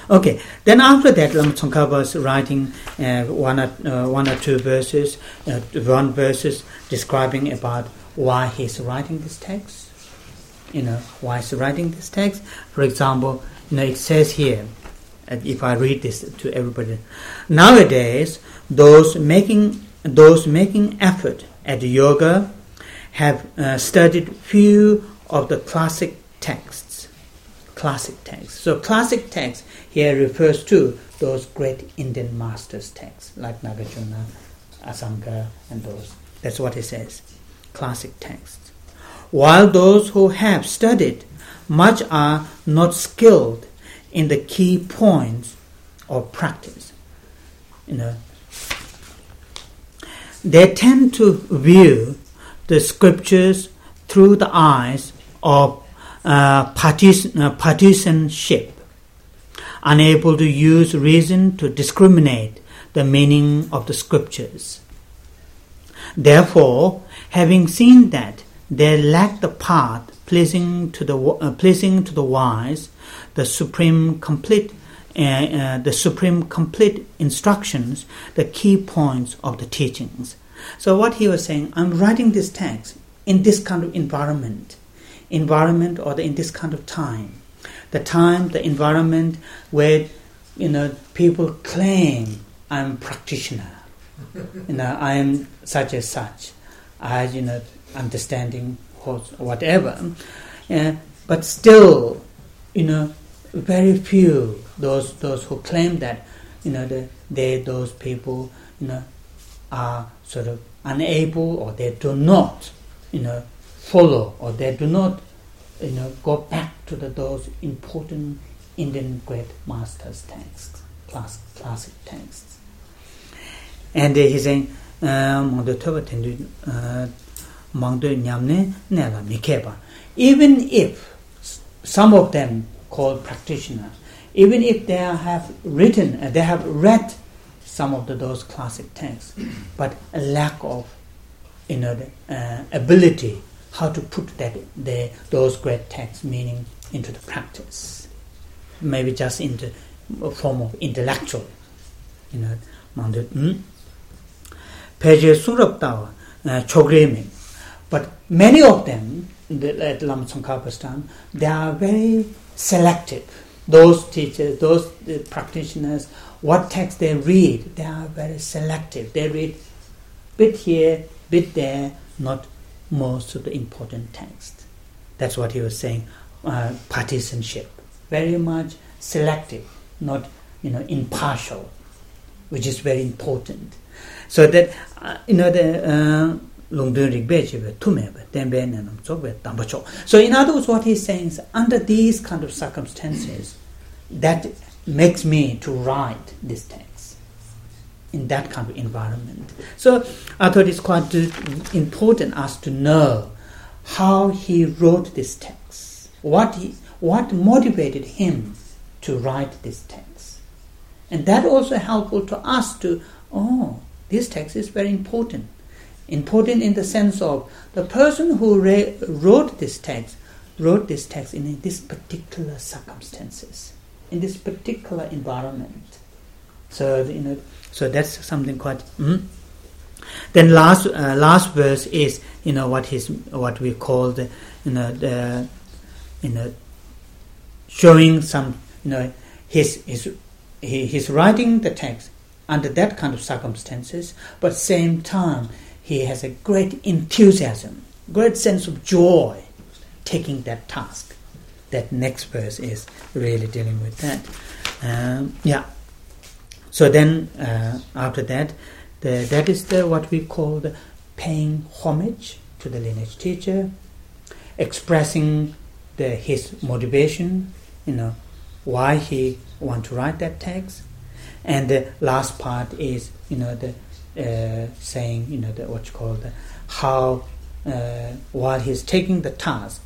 Okay, then after that, Lama Tsongkhapa was writing one or two verses, one verses describing about why he's writing this text. Why he's writing this text. For example, it says here, if I read this to everybody, nowadays those making effort at yoga have studied few of the classic texts. So classic texts here refers to those great Indian masters' texts like Nagarjuna, Asanga, and those. That's what it says. Classic texts. While those who have studied much are not skilled in the key points of practice. They tend to view the scriptures through the eyes of partisanship, unable to use reason to discriminate the meaning of the scriptures. Therefore, having seen that they lack the path pleasing to the wise, the supreme complete instructions, the key points of the teachings. So what he was saying, I'm writing this text in this kind of environment or in this kind of time. The environment where people claim I'm a practitioner. I am such as such. Understanding whatever. But still, very few those who claim that those people are sort of unable, or they do not follow, or they do not go back to those important Indian great masters' texts, classic texts. And he's saying, even if some of them called practitioners, even if they have read some of those classic texts, but a lack of ability how to put those great texts meaning into the practice, maybe just in the form of intellectual, but many of them at Lama Tsongkhapa's time, they are very selective. Those teachers, those practitioners, what text they read, they are very selective. They read bit here, bit there, not most of the important text. That's what he was saying. Partisanship, very much selective, not impartial, which is very important. So that so in other words, what he's saying is, under these kind of circumstances, that makes me to write this text in that kind of environment. So I thought it's quite important us to know how he wrote this text, what motivated him to write this text, and that also helpful to us to this text is very important. Important in the sense of the person who wrote this text in this particular circumstances, in this particular environment. So so that's something quite. Then last verse is what we call the showing some he's writing the text under that kind of circumstances, but same time he has a great enthusiasm, great sense of joy taking that task. That next verse is really dealing with that. So then after that, that is what we call the paying homage to the lineage teacher, expressing his motivation, why he want to write that text. And the last part is, saying, what you call how while he's taking the task,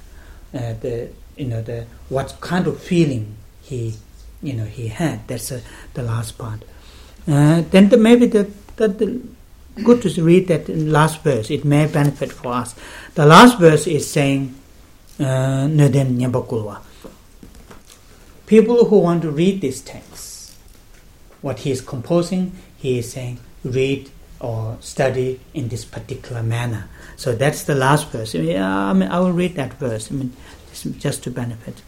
what kind of feeling he had. That's the last part. Then maybe the good to read that last verse. It may benefit for us. The last verse is saying, Nöden Nyabakulwa. people who want to read this text, what he is composing, he is saying, read or study in this particular manner. So that's the last verse. I will read that verse. Just to benefit.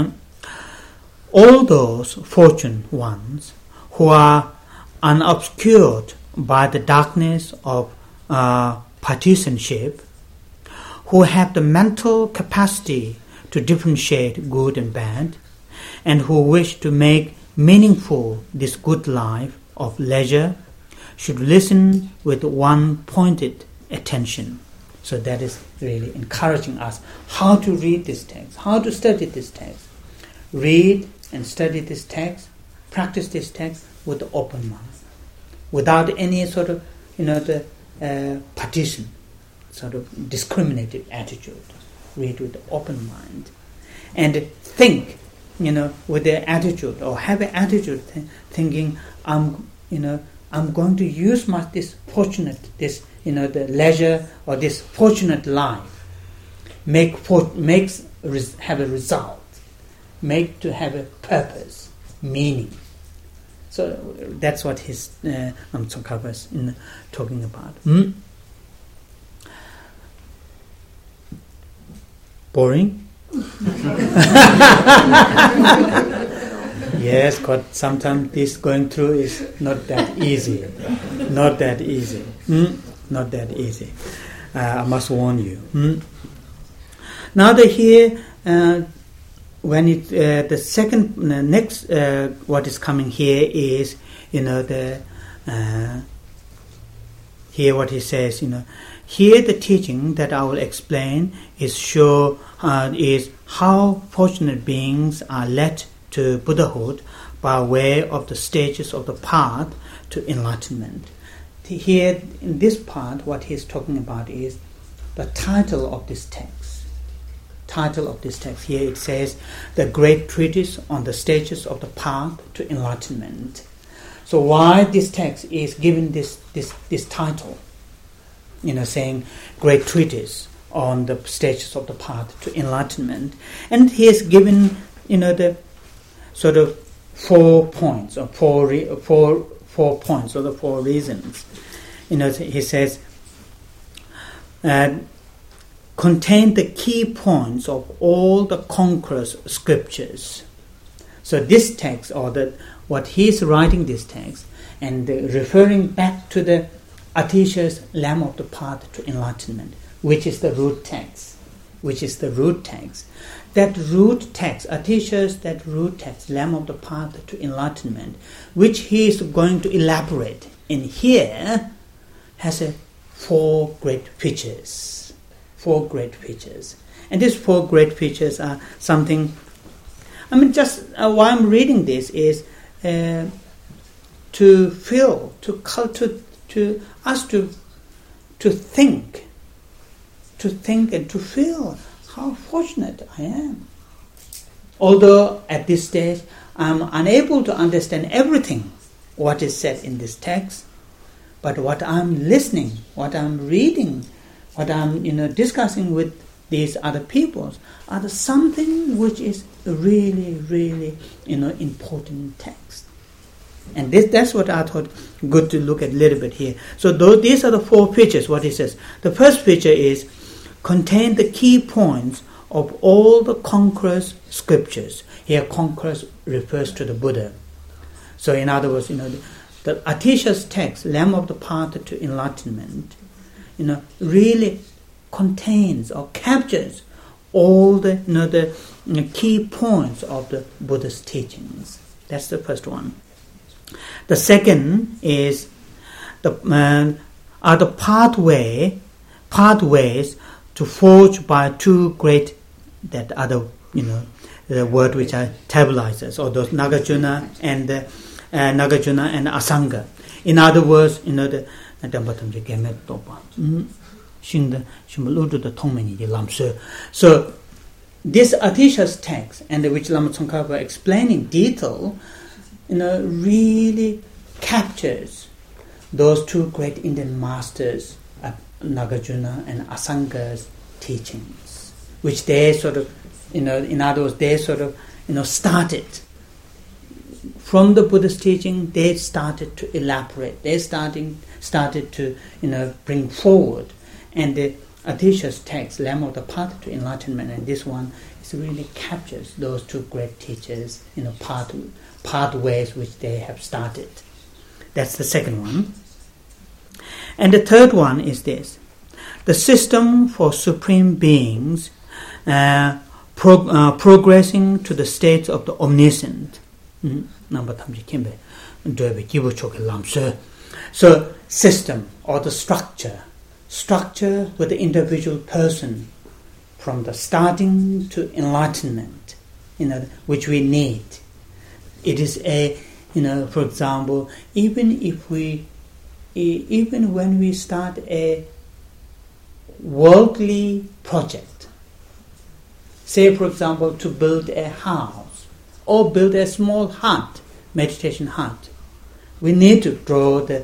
All those fortunate ones who are unobscured by the darkness of partisanship, who have the mental capacity to differentiate good and bad, and who wish to make meaningful this good life of leisure, should listen with one-pointed attention. So that is really encouraging us how to read this text, how to study this text. Read and study this text, practice this text with the open mind, without any sort of, the partition, sort of discriminative attitude. Read with the open mind, and think, with the attitude, or have an attitude thinking, I'm going to use the leisure or this fortunate life, have a result. Make to have a purpose, meaning. So that's what his Tsongkhapa is talking about. Boring? Yes, but sometimes this going through is not that easy. Not that easy. Not that easy. I must warn you. Now that here, when it the second next what is coming here is here what he says, here the teaching that I will explain is how fortunate beings are led to Buddhahood by way of the stages of the path to enlightenment. Here in this part, what he is talking about is the title of this text. Here it says, the great treatise on the stages of the path to enlightenment. So why this text is given this title, saying great treatise on the stages of the path to enlightenment, and he has given the sort of 4 points or four points or the 4 reasons. He says, contain the key points of all the conqueror's scriptures. So this text, or what he is writing this text, and referring back to the Atisha's Lamb of the Path to Enlightenment, which is the root text. That root text, Atisha's that root text, Lamb of the Path to Enlightenment, which he is going to elaborate in here, has 4 great features. 4 great features. And these 4 great features are something, why I'm reading this is to feel, to us to think and to feel how fortunate I am. Although at this stage I'm unable to understand everything what is said in this text, but what I'm listening, what I'm reading, what I'm discussing with these other peoples are something which is really, really important text. And that's what I thought good to look at a little bit here. So these are the 4 features, what he says. The first feature is contain the key points of all the conqueror's scriptures. Here conquerors refers to the Buddha. So in other words, the Atisha's text, Lamb of the Path to Enlightenment, really contains or captures all the key points of the Buddha's teachings. That's the first one. The second is the pathways to forge by 2 great, that other the word which are tabulizers, or those Nagarjuna and Asanga. In other words, so this Atisha's text, and which Lama Tsongkhapa explaining detail, really captures those 2 great Indian masters, Nagarjuna and Asanga's teachings, which they sort of, in other words, they sort of, started. From the Buddha's teaching, they started to elaborate. They started to bring forward. And the Atisha's text, Lamb of the Path to Enlightenment, and this one really captures those two great teachers, pathways which they have started. That's the second one. And the third one is this: the system for supreme beings progressing to the states of the omniscient. So system or the structure with the individual person from the starting to enlightenment, which we need. It is for example, even when we start a worldly project, say for example to build a house or build a small hut, meditation hut, we need to draw the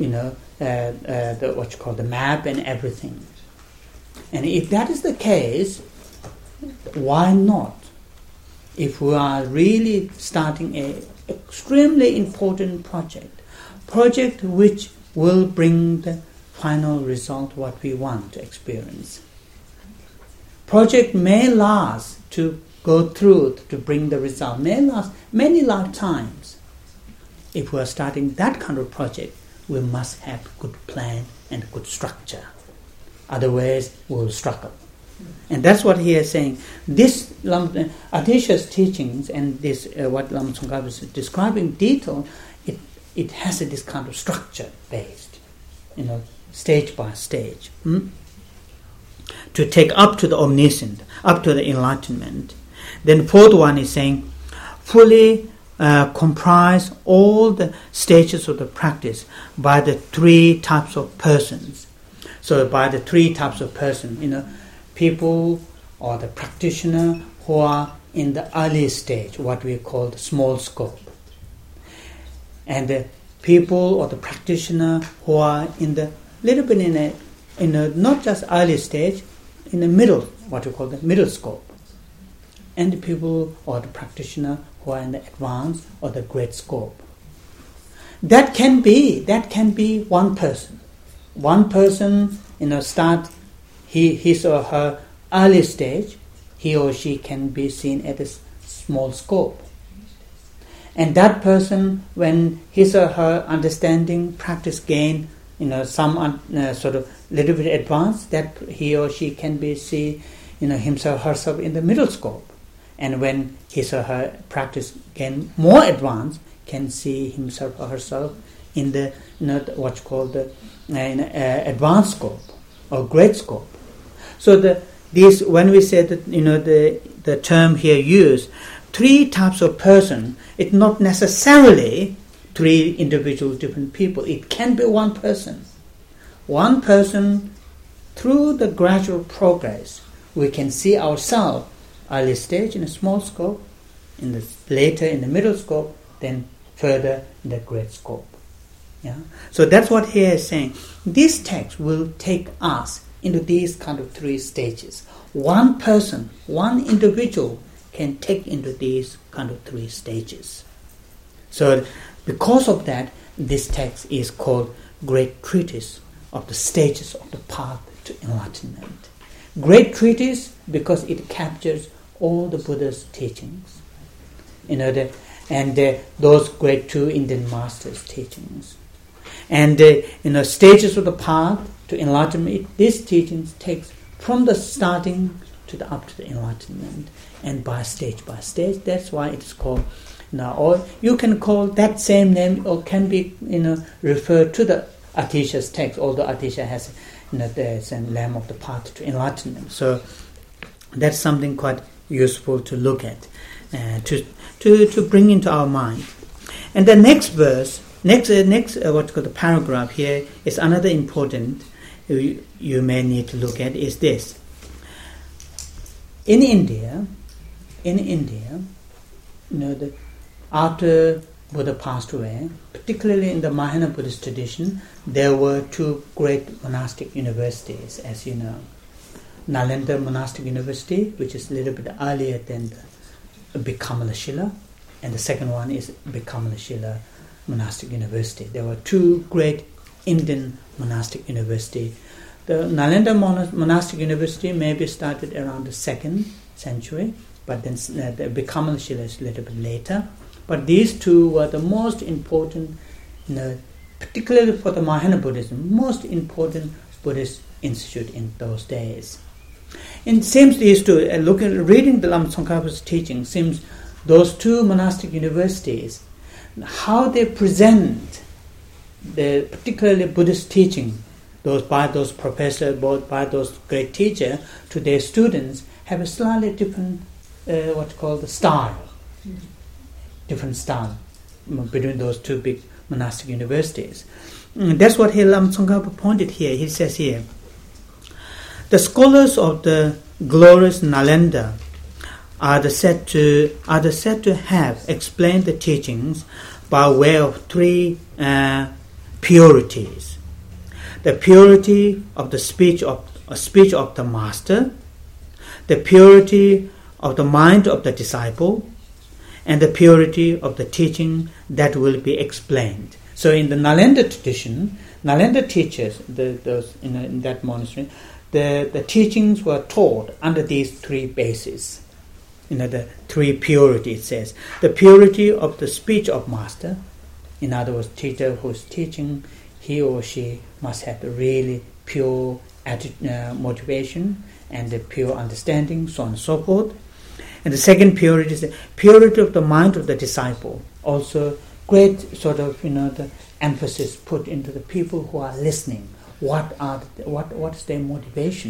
the map and everything. And if that is the case, why not? If we are really starting a extremely important project which will bring the final result what we want to experience. Project may last to go through to bring the result, may last many lifetimes. If we are starting that kind of project, we must have good plan and good structure. Otherwise, we will struggle. And that's what he is saying. This Atisha's teachings and this what Lama Tsongkhapa is describing detail, it has this kind of structure based, stage by stage, to take up to the omniscient, up to the enlightenment. Then fourth one is saying, fully comprise all the stages of the practice by the three types of persons. So by the three types of person, people or the practitioner who are in the early stage, what we call the small scope. And the people or the practitioner who are in the little bit in a not just early stage, in the middle, what we call the middle scope. And the people or the practitioner who are in the advanced or the great scope. That can be one person. One person, start his or her early stage, he or she can be seen at a small scope. And that person, when his or her understanding, practice gain, some sort of little bit advanced, that he or she can be see, himself or herself in the middle scope. And when his or her practice gain more advanced, can see himself or herself in the what's called the advanced scope or great scope. So when we say that the term here used, three types of person, it's not necessarily three individual different people. It can be one person. One person, through the gradual progress, we can see ourselves early stage in a small scope, later in the middle scope, then further in the great scope. Yeah. So that's what he is saying. This text will take us into these kind of three stages. One person, one individual can take into these kind of three stages. So because of that, this text is called Great Treatise of the Stages of the Path to Enlightenment. Great treatise because it captures all the Buddha's teachings, those great two Indian masters' teachings, and stages of the path to enlightenment. These teachings takes from the starting to the up to the enlightenment, and by stage. That's why it is called. Or you can call that same name, or can be referred to the Atisha's text, although Atisha has there's a Lamb of the Path to Enlightenment. So that's something quite useful to look at, to bring into our mind. And the next verse, what's called the paragraph here is another important you may need to look at is this. In India, after Buddha passed away, particularly in the Mahayana Buddhist tradition, there were two great monastic universities, as you know. Nalanda Monastic University, which is a little bit earlier than the Bikamalashila, and the second one is Bikamalashila Monastic University. There were two great Indian monastic universities. The Nalanda Monastic University maybe started around the 2nd century, but then the Bikamalashila is a little bit later. But these two were the most important, particularly for the Mahayana Buddhism, most important Buddhist institute in those days. It seems these two, reading the Lama Tsongkhapa's teaching, seems those two monastic universities, how they present the particularly Buddhist teaching, by those professors, both by those great teachers, to their students, have a slightly different, style. Different style between those two big monastic universities. That's what Lama Tsongkhapa pointed here. He says here, the scholars of the glorious Nalanda are said to have explained the teachings by way of three purities: the purity of the speech of the master, the purity of the mind of the disciple, and the purity of the teaching that will be explained. So in the Nalanda tradition, Nalanda teachers, those in that monastery, the teachings were taught under these three bases. The three purity, it says. The purity of the speech of master, in other words, teacher who's teaching, he or she must have a really pure motivation and a pure understanding, so on and so forth. And the second purity is the purity of the mind of the disciple. Also, great the emphasis put into the people who are listening. What's their motivation?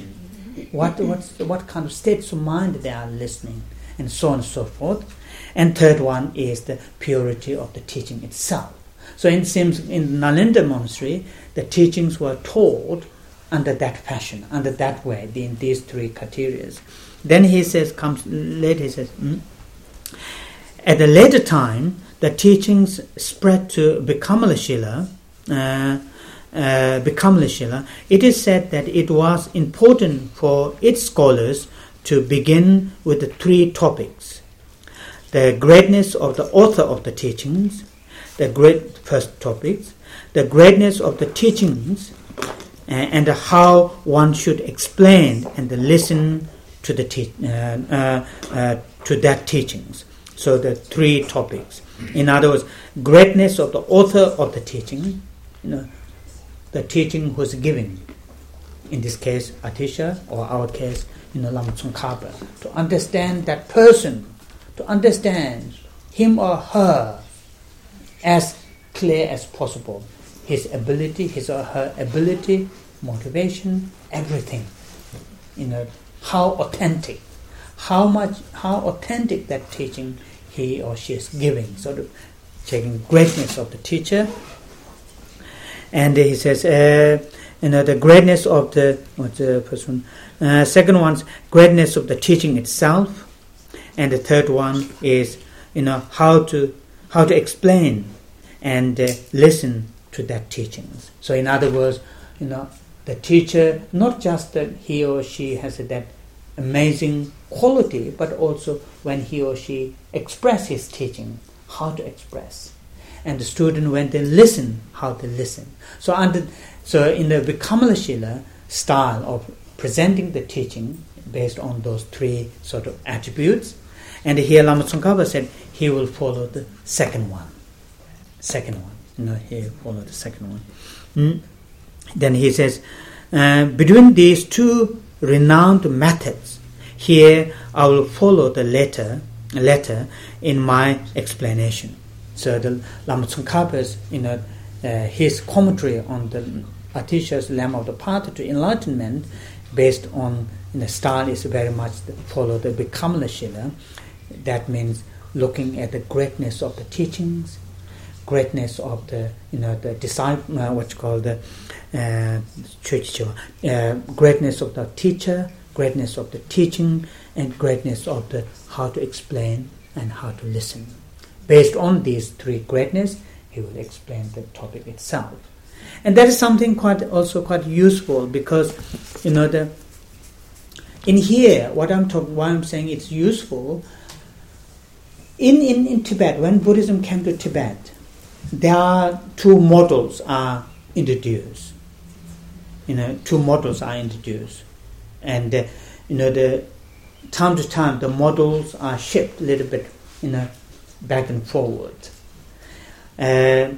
What kind of states of mind they are listening, and so on and so forth. And third one is the purity of the teaching itself. So it seems in Nalanda monastery, the teachings were taught under that fashion, under that way, in these three criteria. Then he says, at a later time, the teachings spread to Bikamalashila. It is said that it was important for its scholars to begin with the three topics: the greatness of the author of the teachings, the greatness of the teachings, and how one should explain and listen to the to that teachings. So the three topics. In other words, greatness of the author of the teaching, the teaching who's giving. In this case, Atisha, or our case, Lama Tsongkhapa. To understand that person, to understand him or her as clear as possible. His ability, his or her ability, motivation, everything. How authentic, how authentic that teaching he or she is giving. Sort of checking greatness of the teacher. And he says, the greatness of the first one? Second one's greatness of the teaching itself, and the third one is how to explain and listen to that teachings. So in other words, the teacher, not just that he or she has that amazing quality, but also when he or she express his teaching, how to express. And the student, when they listen, how to listen. So in the Bikamalashila style of presenting the teaching based on those three sort of attributes, and here Lama Tsongkhapa said he will follow the second one. He will follow the second one. Then he says, between these two renowned methods, here I will follow the latter in my explanation. So the Lama Tsongkhapa's, his commentary on the Atisha's Lamb of the Path to Enlightenment, based on the style, is very much follow the Bikamalashila. That means looking at the greatness of the teachings, greatness of the the disciple, greatness of the teacher, greatness of the teaching, and greatness of the how to explain and how to listen. Based on these three greatness, he will explain the topic itself. And that is something quite useful, because in here why I'm saying it's useful, In Tibet, when Buddhism came to Tibet, there are two models are introduced. Two models are introduced, and the time to time the models are shifted a little bit, back and forward. Anyway,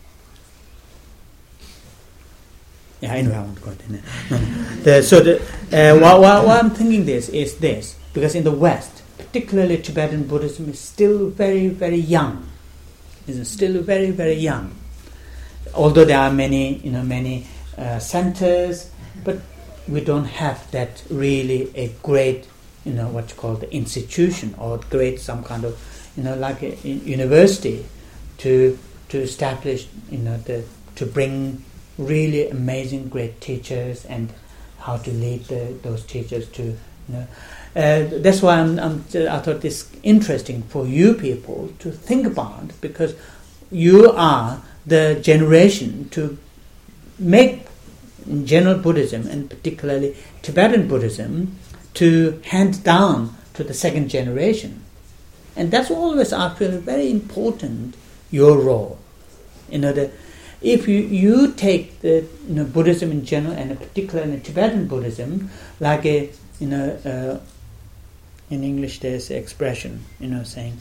I won't go there. Why I'm thinking this is this, because in the West, particularly Tibetan Buddhism is still very, very young. It's still very, very young. Although there are many centers, but we don't have that really a great, what you call the institution or great some kind of, like a university to establish, to bring really amazing great teachers and how to lead those teachers to, that's why I thought this interesting for you people to think about, because you are the generation to make general Buddhism and particularly Tibetan Buddhism to hand down to the second generation. And that's always, I feel, very important, your role. If you take the Buddhism in general and particularly Tibetan Buddhism, like in English there's an expression, saying,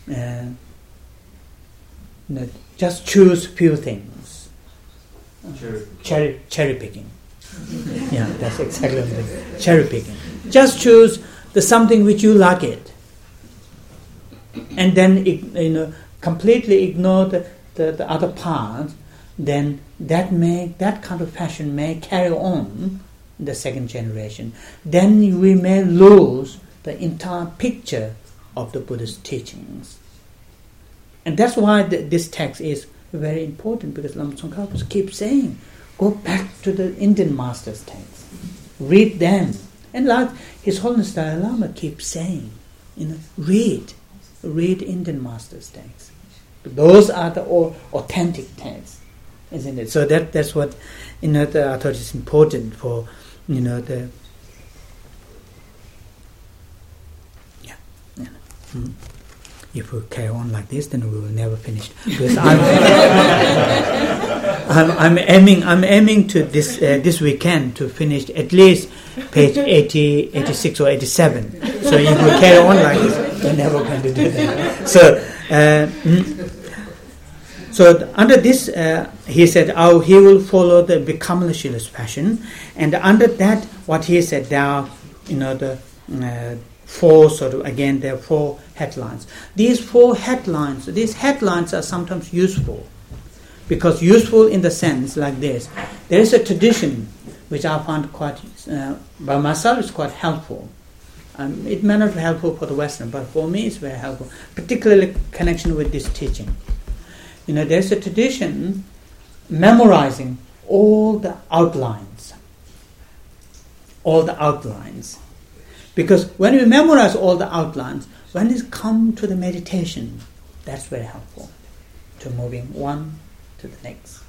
just choose few things. Cherry picking. Yeah, that's exactly what it is. Cherry picking. Just choose the something which you like it, and then completely ignore the other parts. Then that kind of fashion may carry on in the second generation. Then we may lose the entire picture of the Buddhist teachings. And that's why this text is very important, because Lama Tsongkhapa keeps saying, go back to the Indian Master's texts, read them. And like His Holiness Dalai Lama keeps saying, read Indian Master's texts. Those are the authentic texts, isn't it? So that's what I thought is important for the. If we carry on like this, then we will never finish. Because I'm aiming to this weekend to finish at least page 80, 86 or 87. So if we carry on like this, we're never going to do that. So under this, he said, he will follow the Bikamalashila's fashion, and under that, what he said, there are the four there are four headlines. These headlines are sometimes useful, because useful in the sense like this. There is a tradition which I found quite, by myself, is quite helpful. It may not be helpful for the Western, but for me it's very helpful, particularly connection with this teaching. There's a tradition memorizing all the outlines. Because when we memorize all the outlines, when it comes to the meditation, that's very helpful. To moving one to the next.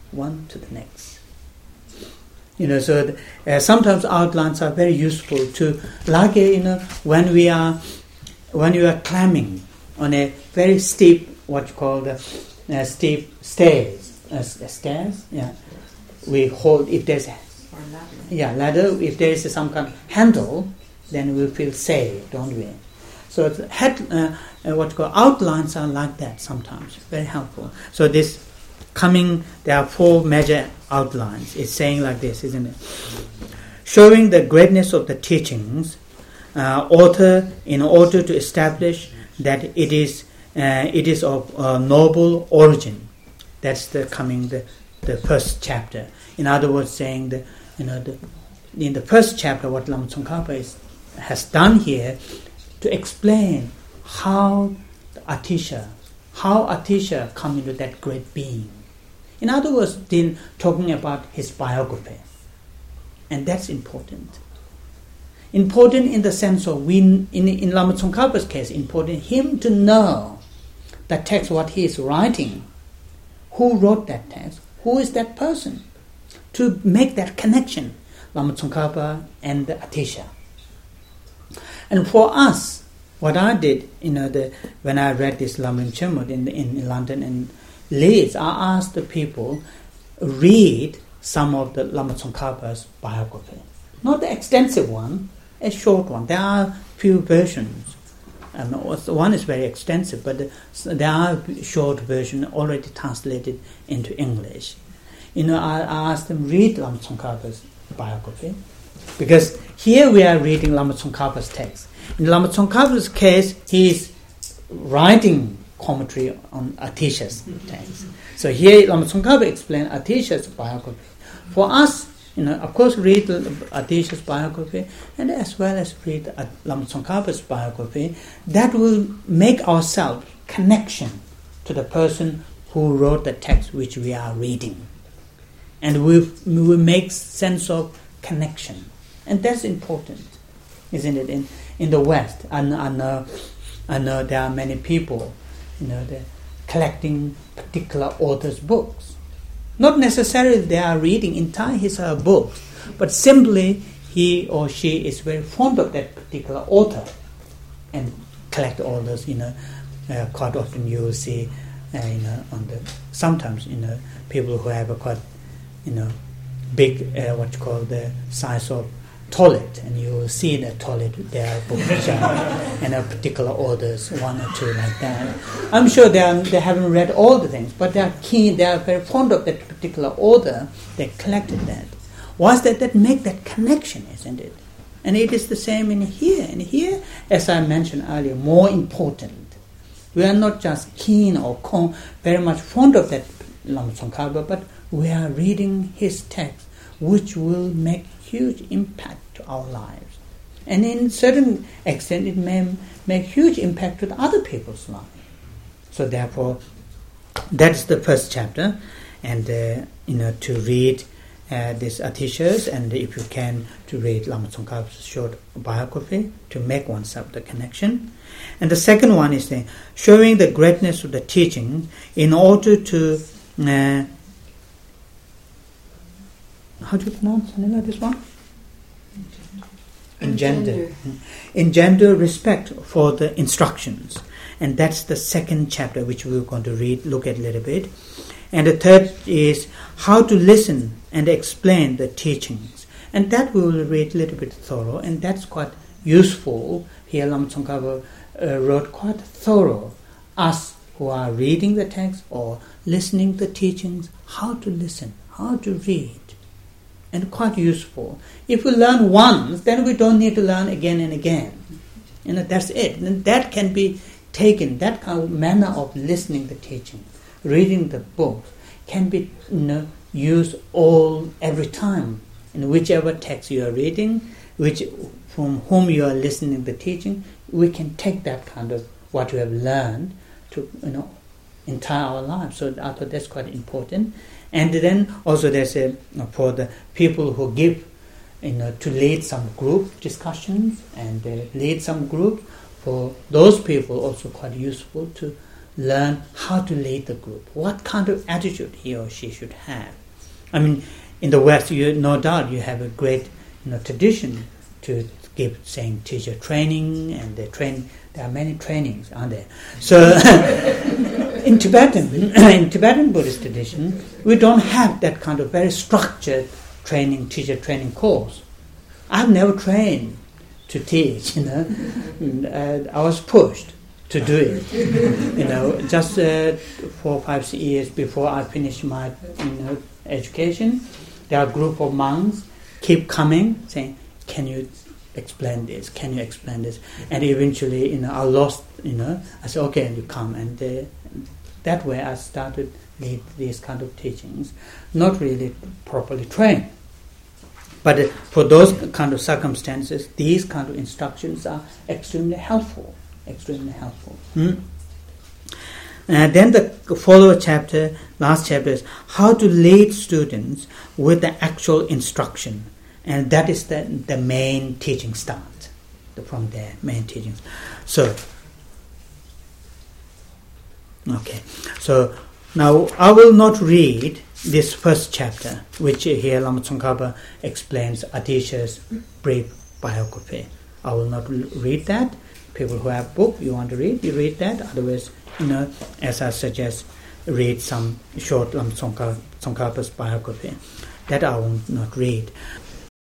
So sometimes outlines are very useful to, like when you are climbing on a very steep, what you call the steep stairs. Stairs, yeah. We hold, if there's ladder. If there is some kind of handle, then we feel safe, don't we? So what you call outlines are like that sometimes, very helpful. So there are four major outlines. It's saying like this, isn't it? Showing the greatness of the teachings, author, in order to establish that it is of noble origin. That's the first chapter. In other words, saying in the first chapter, what Lama Tsongkhapa has done here to explain how Atisha come into that great being. In other words, then talking about his biography. And that's important. Important in the sense of, in Lama Tsongkhapa's case, important him to know the text, what he is writing. Who wrote that text? Who is that person? To make that connection, Lama Tsongkhapa and the Atisha. And for us, what I did, when I read this Lamrim Chimut in London and Leeds, I asked the people read some of the Lama Tsongkhapa's biography. Not the extensive one, a short one. There are few versions. One is very extensive, but there are short versions already translated into English. I asked them read Lama Tsongkhapa's biography, because here we are reading Lama Tsongkhapa's text. In Lama Tsongkhapa's case, he is writing commentary on Atisha's text. So here Lama Tsongkhapa explained Atisha's biography. For us, of course, read Atisha's biography and as well as read Lama Tsongkhapa's biography. That will make ourselves connection to the person who wrote the text which we are reading. And we will make sense of connection. And that's important, isn't it? In the West, I know there are many people, they're collecting particular author's books. Not necessarily they are reading entire his or her books, but simply he or she is very fond of that particular author and collect all those. Quite often you will see, sometimes people who have a quite big what you call the size of toilet, and you will see in the toilet there are books and a particular authors, one or two like that. I'm sure they haven't read all the things, but they are keen, they are very fond of that particular author. They collected that. What's that make that connection, isn't it? And it is the same in here. And here, as I mentioned earlier, more important. We are not just keen or very much fond of that Lama Tsongkhapa, but we are reading his text, which will make huge impact to our lives. And in certain extent, it may make huge impact to the other people's lives. So therefore, that's the first chapter. And, to read this Atisha's, and if you can, to read Lama Tsongkhapa's short biography, to make oneself the connection. And the second one is showing the greatness of the teaching in order to how do you pronounce this one? Engender respect for the instructions. And that's the second chapter which we're going to look at a little bit. And the third is how to listen and explain the teachings. And that we will read a little bit thorough, and that's quite useful. Here Lama Tsongkhapa wrote quite thorough. Us who are reading the text or listening to the teachings, how to listen, how to read. And quite useful. If we learn once, then we don't need to learn again and again. That's it. And that can be taken, that kind of manner of listening to the teaching, reading the book, can be used every time. In whichever text you are reading, from whom you are listening to the teaching, we can take that kind of what we have learned to entire our lives. So I thought that's quite important. And then also there's for the people who give, to lead some group discussions and lead some group, for those people also quite useful to learn how to lead the group, what kind of attitude he or she should have. I mean, in the West, no doubt you have a great tradition to give, saying, teacher training, and there are many trainings, aren't there? So in Tibetan Buddhist tradition, we don't have that kind of very structured teacher training course. I've never trained to teach, I was pushed to do it. Just 4 or 5 years before I finished my education, there are a group of monks keep coming, saying, can you explain this? Can you explain this? And eventually, I lost, I said, okay, you come. And that way I started lead these kind of teachings, not really properly trained. But for those kind of circumstances, these kind of instructions are extremely helpful. Then the follow chapter, last chapter, is how to lead students with the actual instruction. And that is the main teaching start, from there, main teachings. So now I will not read this first chapter, which here Lama Tsongkhapa explains Atisha's brief biography. I will not read that, People who have book you want to read, you read that. Otherwise, as I suggest, read some short Tsongkhapa's biography. That I will not read.